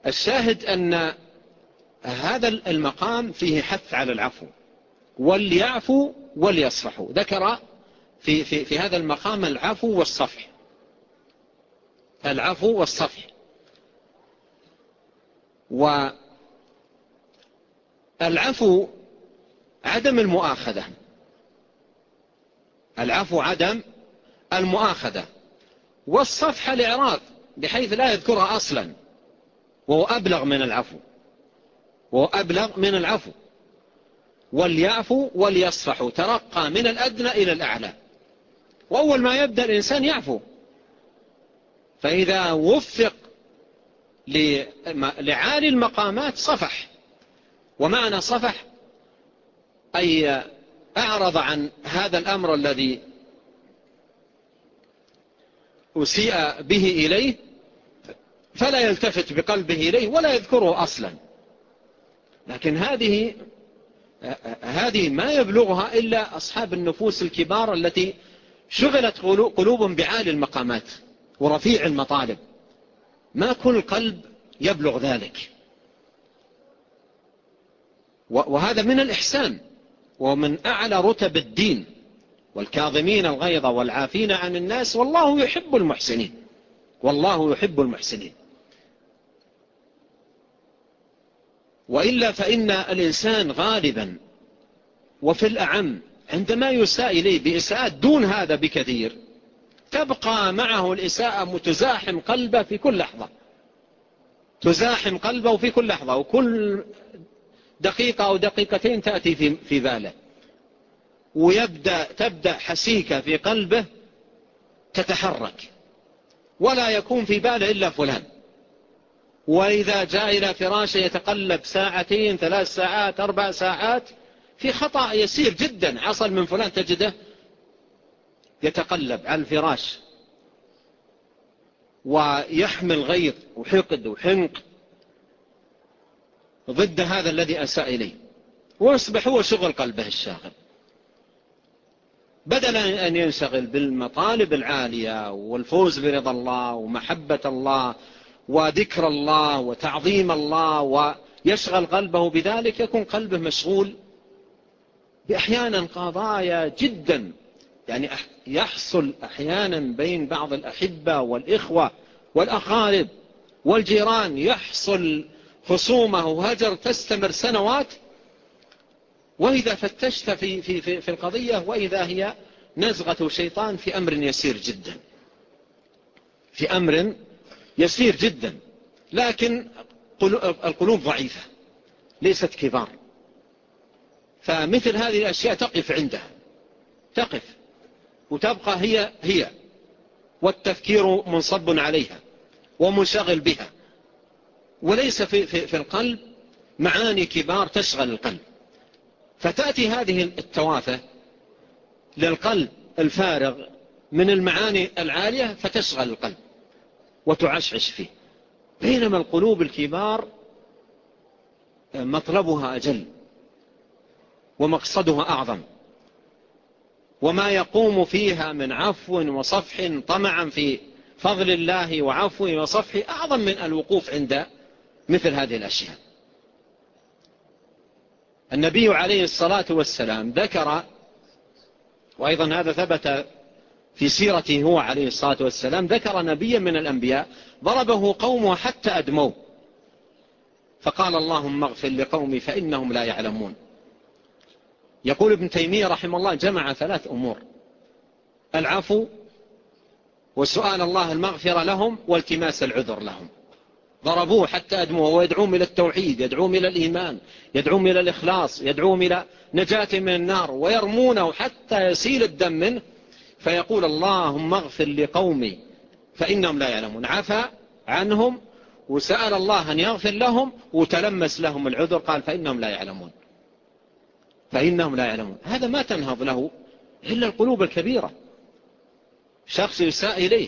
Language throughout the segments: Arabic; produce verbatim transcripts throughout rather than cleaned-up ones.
الشاهد أن هذا المقام فيه حث على العفو، وليعفوا وليصفحوا. ذكر في, في, في هذا المقام العفو والصفح، العفو والصفح. والعفو عدم المؤاخذة، العفو عدم المؤاخذة، والصفح الإعراض بحيث لا يذكرها أصلا، وهو أبلغ من العفو، وهو أبلغ من العفو. وليعفوا وليصفحوا، ترقى من الأدنى إلى الأعلى، وأول ما يبدأ الإنسان يعفو. فإذا وفق لعالي المقامات صفح، ومعنى صفح أي أعرض عن هذا الأمر الذي أسيء به إليه، فلا يلتفت بقلبه إليه ولا يذكره أصلا. لكن هذه هذه ما يبلغها إلا أصحاب النفوس الكبار التي شغلت قلوبهم بعالي المقامات ورفيع المطالب. ما كل قلب يبلغ ذلك، وهذا من الإحسان ومن أعلى رتب الدين. والكاظمين الغيظ والعافين عن الناس والله يحب المحسنين، والله يحب المحسنين. وإلا فإن الإنسان غالبا وفي الأعم عندما يساء إليه بإساءات دون هذا بكثير، تبقى معه الإساءة متزاحم قلبه في كل لحظة، تزاحم قلبه في كل لحظة، وكل دقيقة أو دقيقتين تأتي في, في باله، ويبدأ تبدأ حسيكة في قلبه تتحرك، ولا يكون في باله إلا فلان. وإذا جاء إلى فراشه يتقلب ساعتين ثلاث ساعات أربع ساعات في خطأ يسير جدا حصل من فلان، تجده يتقلب على الفراش ويحمل غيظ وحقد وحنق ضد هذا الذي أساء إليه، ويصبح هو شغل قلبه الشاغل، بدل أن ينشغل بالمطالب العالية والفوز برضا الله ومحبة الله وذكر الله وتعظيم الله، ويشغل قلبه بذلك. يكون قلبه مشغول بأحيانا قضايا جدا، يعني يحصل أحيانا بين بعض الأحبة والإخوة والأقارب والجيران، يحصل خصومة وهجر تستمر سنوات، وإذا فتشت في, في, في, في القضية وإذا هي نزغة شيطان في أمر يسير جدا، في أمر يسير جدا. لكن القلوب ضعيفة ليست كبار، فمثل هذه الأشياء تقف عندها، تقف وتبقى هي هي، والتفكير منصب عليها ومنشغل بها، وليس في, في, في القلب معاني كبار تشغل القلب. فتأتي هذه التوافه للقلب الفارغ من المعاني العالية فتشغل القلب وتعشعش فيه، بينما القلوب الكبار مطلبها أجل ومقصدها أعظم، وما يقوم فيها من عفو وصفح طمعا في فضل الله وعفو وصفح أعظم من الوقوف عند مثل هذه الأشياء. النبي عليه الصلاة والسلام ذكر، وأيضا هذا ثبت في سيرته هو عليه الصلاة والسلام، ذكر نبيا من الأنبياء ضربه قومه حتى أدموه، فقال اللهم اغفر لقومي فإنهم لا يعلمون. يقول ابن تيمية رحمه الله جمع ثلاث أمور: العفو وسؤال الله المغفرة لهم والتماس العذر لهم. ضربوه حتى أدموه، ويدعوهم إلى التوحيد، يدعوهم إلى الإيمان، يدعوهم إلى الإخلاص، يدعوهم إلى نجاة من النار، ويرمونه حتى يسيل الدم منه، فيقول اللهم اغفر لقومي فإنهم لا يعلمون. عفا عنهم وسأل الله أن يغفر لهم وتلمس لهم العذر، قال فإنهم لا يعلمون، فإنهم لا يعلمون. هذا ما تنهض له إلا القلوب الكبيرة. شخص يساء إليه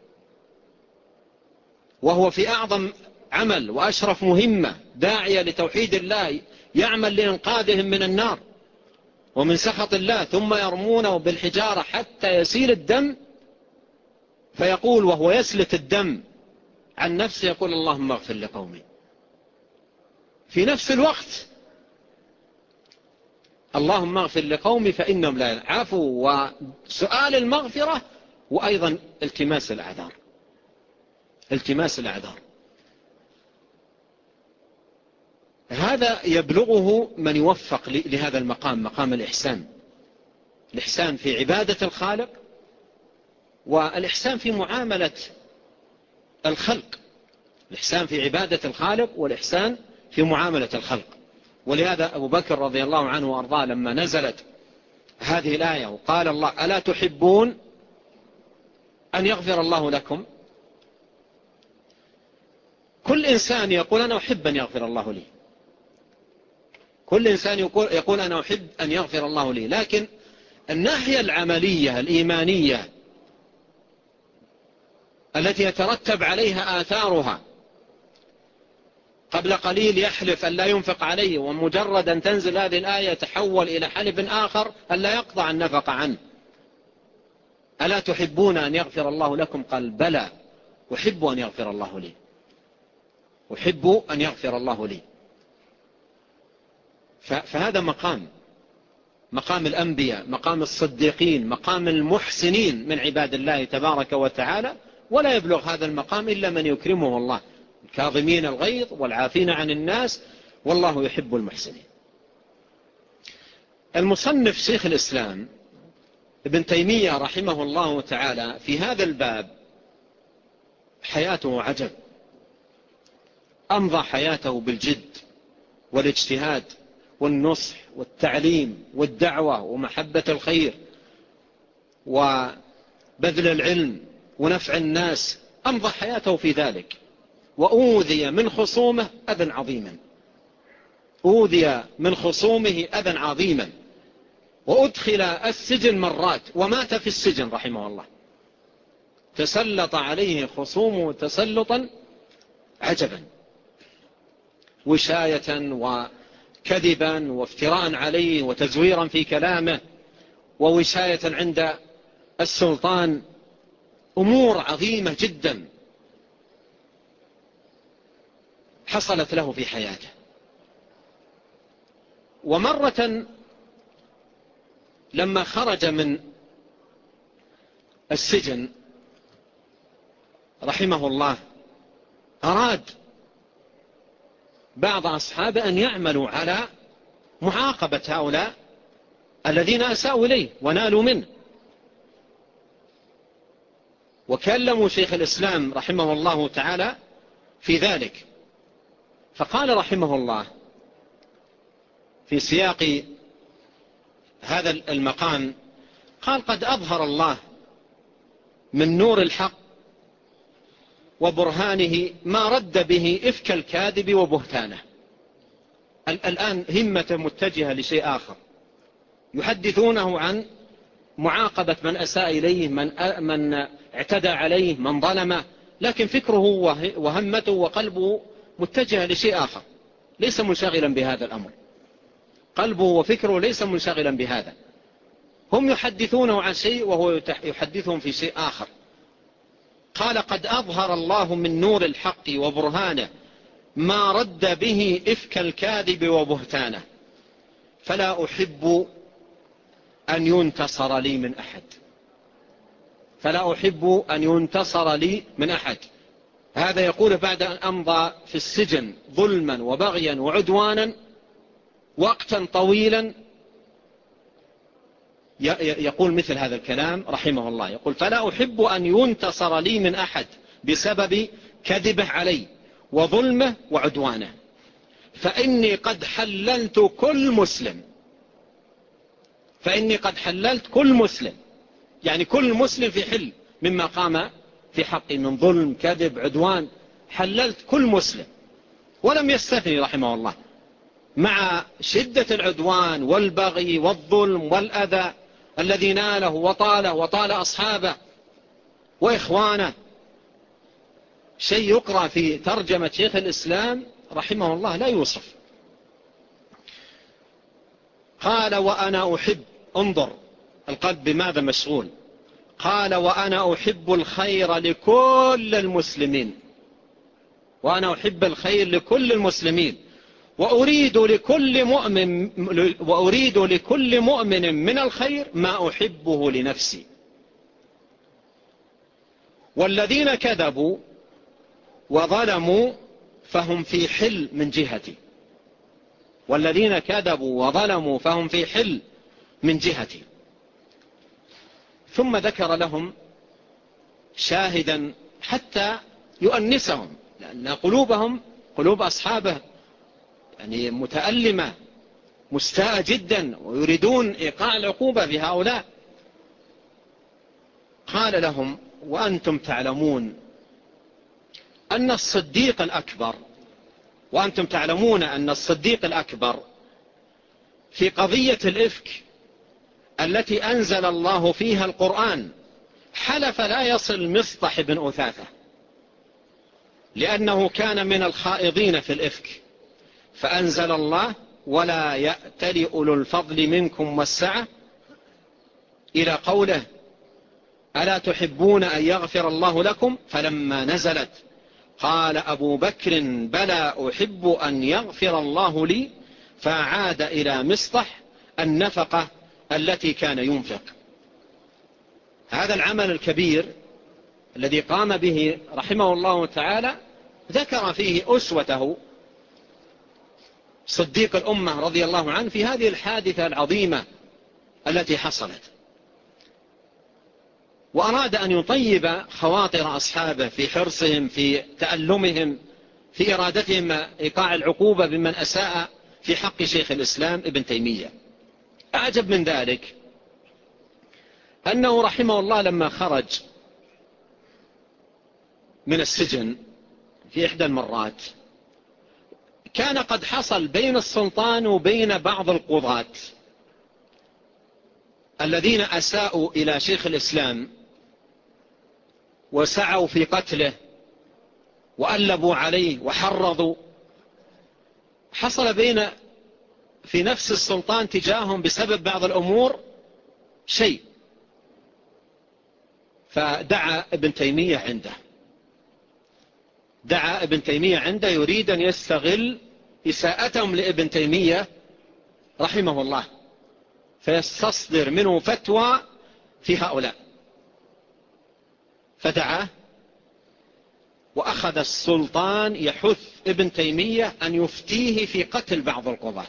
وهو في أعظم عمل وأشرف مهمة، داعية لتوحيد الله، يعمل لإنقاذهم من النار ومن سخط الله، ثم يرمونه بالحجارة حتى يسيل الدم، فيقول وهو يسلت الدم عن نفسه، يقول اللهم اغفر لقومي. في نفس الوقت اللهم اغفر لقومي فإنهم لا يعلمون، عفو وسؤال المغفرة، وأيضا التماس الأعذار، التماس الأعذار. هذا يبلغه من يوفق لهذا المقام، مقام الإحسان، الإحسان في عبادة الخالق، والإحسان في معاملة الخلق، الإحسان في عبادة الخالق والإحسان في معاملة الخلق. ولهذا أبو بكر رضي الله عنه وأرضاه لما نزلت هذه الآية وقال الله ألا تحبون أن يغفر الله لكم، كل إنسان يقول أنا أحب أن يغفر الله لي، كل إنسان يقول, يقول أنا أحب أن يغفر الله لي، لكن الناحية العملية الإيمانية التي يترتب عليها آثارها، قبل قليل يحلف أن لا ينفق عليه، ومجرد أن تنزل هذه الآية تحول إلى حلف آخر أن لا يقطع النفق عنه. ألا تحبون أن يغفر الله لكم؟ قال بلى أحب أن يغفر الله لي، أحب أن يغفر الله لي. فهذا مقام، مقام الأنبياء، مقام الصديقين، مقام المحسنين من عباد الله تبارك وتعالى، ولا يبلغ هذا المقام إلا من يكرمه الله، الكاظمين الغيظ والعافين عن الناس والله يحب المحسنين. المصنف شيخ الإسلام ابن تيمية رحمه الله تعالى في هذا الباب حياته عجب، أمضى حياته بالجد والاجتهاد والنصح والتعليم والدعوة ومحبة الخير وبذل العلم ونفع الناس، أمضى حياته في ذلك، وأوذي من خصومه أذى عظيما، أوذي من خصومه أذى عظيما، وأدخل السجن مرات ومات في السجن رحمه الله. تسلط عليه خصومه تسلطا عجبا، وشاية وكذبا وافتراء عليه وتزويرا في كلامه ووشاية عند السلطان، أمور عظيمة جدا حصلت له في حياته. ومرة لما خرج من السجن رحمه الله أراد بعض أصحابه أن يعملوا على معاقبة هؤلاء الذين أساءوا إليه ونالوا منه، وكلموا شيخ الإسلام رحمه الله تعالى في ذلك، فقال رحمه الله في سياق هذا المقام، قال قد أظهر الله من نور الحق وبرهانه ما رد به إفك الكاذب وبهتانه. الآن همة متجهة لشيء آخر، يحدثونه عن معاقبة من أساء إليه، من, من اعتدى عليه، من ظلمه، لكن فكره وهمته وقلبه متجهة لشيء آخر، ليس منشغلا بهذا الأمر، قلبه وفكره ليس منشغلا بهذا. هم يحدثونه عن شيء وهو يحدثهم في شيء آخر. قال قد أظهر الله من نور الحق وبرهانه ما رد به إفك الكاذب وبهتانه، فلا أحب أن ينتصر لي من أحد، فلا أحب أن ينتصر لي من أحد. هذا يقول بعد أن أمضى في السجن ظلما وبغيا وعدوانا وقتا طويلا، يقول مثل هذا الكلام رحمه الله، يقول فلا أحب أن ينتصر لي من أحد بسبب كذبه علي وظلمه وعدوانه، فإني قد حللت كل مسلم، فإني قد حللت كل مسلم، يعني كل مسلم في حل مما قام في حقي من ظلم كذب عدوان، حللت كل مسلم ولم يستثني رحمه الله، مع شدة العدوان والبغي والظلم والأذى الذي ناله وطاله وطال أصحابه وإخوانه. شيء يقرأ في ترجمة شيخ الإسلام رحمه الله لا يوصف. قال وأنا أحب، انظر القلب بماذا مشغول، قال وأنا أحب الخير لكل المسلمين، وأنا أحب الخير لكل المسلمين، وأريد لكل مؤمن وأريد لكل مؤمن من الخير ما أحبه لنفسي. والذين كذبوا وظلموا فهم في حل من جهتي والذين كذبوا وظلموا فهم في حل من جهتي. ثم ذكر لهم شاهدا حتى يؤنسهم، لأن قلوبهم قلوب أصحابه يعني متألمة مستاءة جدا ويريدون إيقاع العقوبة في هؤلاء. قال لهم: وأنتم تعلمون أن الصديق الأكبر وأنتم تعلمون أن الصديق الأكبر في قضية الإفك التي أنزل الله فيها القرآن حلف لا يصل مصطح بن أثاثة، لأنه كان من الخائضين في الإفك، فأنزل الله: ولا يأتل أولو الفضل منكم والسعة، إلى قوله: ألا تحبون أن يغفر الله لكم؟ فلما نزلت قال أبو بكر: بلى أحب أن يغفر الله لي، فعاد إلى مصطح النفقة التي كان ينفق. هذا العمل الكبير الذي قام به رحمه الله تعالى ذكر فيه أسوته صديق الأمة رضي الله عنه في هذه الحادثة العظيمة التي حصلت، وأراد أن يطيب خواطر أصحابه في حرصهم في تألمهم في إرادتهم إيقاع العقوبة بمن أساء في حق شيخ الإسلام ابن تيمية. أعجب من ذلك أنه رحمه الله لما خرج من السجن في إحدى المرات كان قد حصل بين السلطان وبين بعض القضاة الذين أساءوا إلى شيخ الإسلام وسعوا في قتله وألبوا عليه وحرضوا، حصل بين في نفس السلطان تجاههم بسبب بعض الأمور شيء، فدعا ابن تيمية عنده دعا ابن تيمية عنده يريد أن يستغل إساءتهم لابن تيمية رحمه الله فيستصدر منه فتوى في هؤلاء، فدعاه وأخذ السلطان يحث ابن تيمية أن يفتيه في قتل بعض القضاة،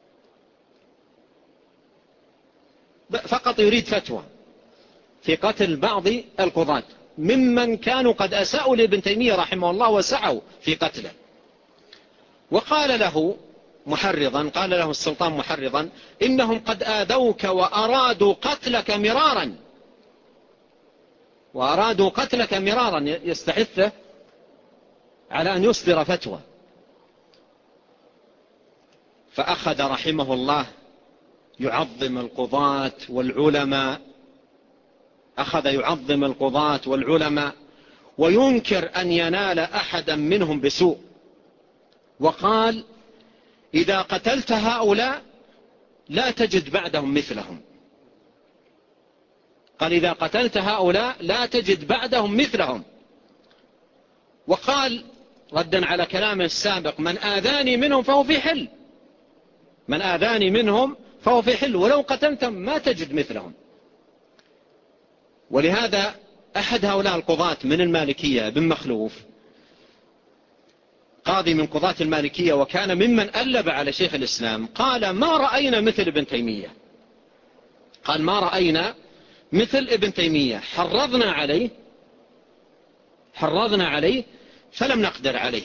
فقط يريد فتوى في قتل بعض القضاة ممن كانوا قد أساءوا لابن تيمية رحمه الله وسعوا في قتله. وقال له محرضا قال له السلطان محرضا: إنهم قد آذوك وأرادوا قتلك مرارا وأرادوا قتلك مرارا يستحثه على أن يصدر فتوى. فأخذ رحمه الله يعظم القضاة والعلماء أخذ يعظم القضاة والعلماء وينكر أن ينال أحدا منهم بسوء، وقال: إذا قتلت هؤلاء لا تجد بعدهم مثلهم قال إذا قتلت هؤلاء لا تجد بعدهم مثلهم وقال ردا على كلامه السابق: من آذاني منهم فهو في حل من آذاني منهم فهو في حل ولو قتلتم ما تجد مثلهم. ولهذا أحد هؤلاء القضاة من المالكية بن مخلوف قاضي من قضاة المالكية وكان ممن ألب على شيخ الإسلام قال: ما رأينا مثل ابن تيمية قال ما رأينا مثل ابن تيمية حرضنا عليه حرضنا عليه فلم نقدر عليه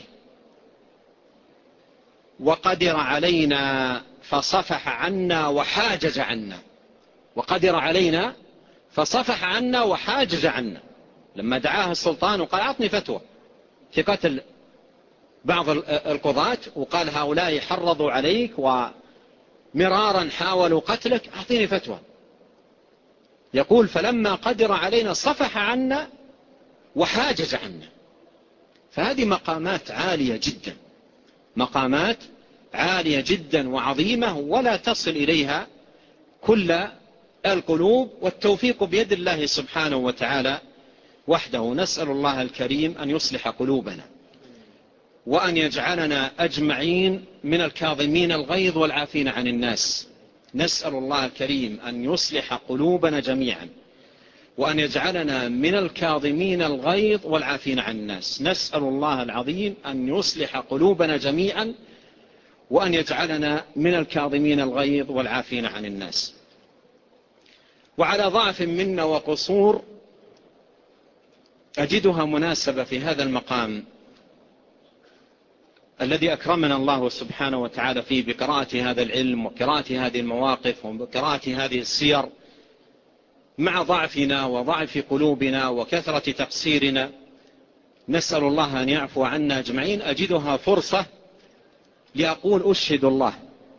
وقدر علينا فصفح عنا وحاجز عنا وقدر علينا فصفح عنا وحاجز عنا لما دعاه السلطان وقال: أعطني فتوى في قتل بعض القضاة وقال هؤلاء حرضوا عليك ومرارا حاولوا قتلك، أعطيني فتوى. يقول: فلما قدر علينا صفح عنا وحاجز عنا. فهذه مقامات عالية جدا مقامات عالية جدا وعظيمة ولا تصل إليها كل القلوب، والتوفيق بيد الله سبحانه وتعالى وحده. نسأل الله الكريم أن يصلح قلوبنا. وأن يجعلنا أجمعين من الكاظمين الغيظ والعافين عن الناس. نسأل الله الكريم أن يصلح قلوبنا جميعا، وأن يجعلنا من الكاظمين الغيظ والعافين عن الناس. نسأل الله العظيم أن يصلح قلوبنا جميعا، وأن يجعلنا من الكاظمين الغيظ والعافين عن الناس. وعلى ضعف منا وقصور أجدها مناسبة في هذا المقام الذي أكرمنا الله سبحانه وتعالى فيه بقراءة هذا العلم وقراءة هذه المواقف وقراءة هذه السير، مع ضعفنا وضعف قلوبنا وكثرة تقصيرنا، نسأل الله أن يعفو عنا أجمعين. أجدها فرصة لأقول أشهد الله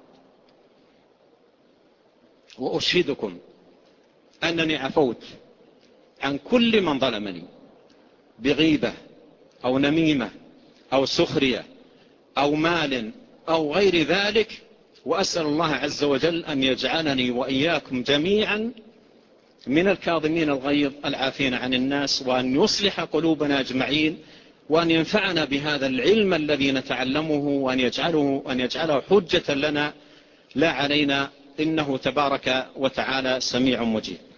وأشهدكم أنني عفوت عن كل من ظلمني بغيبة أو نميمة أو سخرية أو مال أو غير ذلك، وأسأل الله عز وجل أن يجعلني وإياكم جميعا من الكاظمين الغيظ العافين عن الناس، وأن يصلح قلوبنا أجمعين، وأن ينفعنا بهذا العلم الذي نتعلمه، وأن يجعله, أن يجعله حجة لنا لا علينا، إنه تبارك وتعالى سميع مجيب.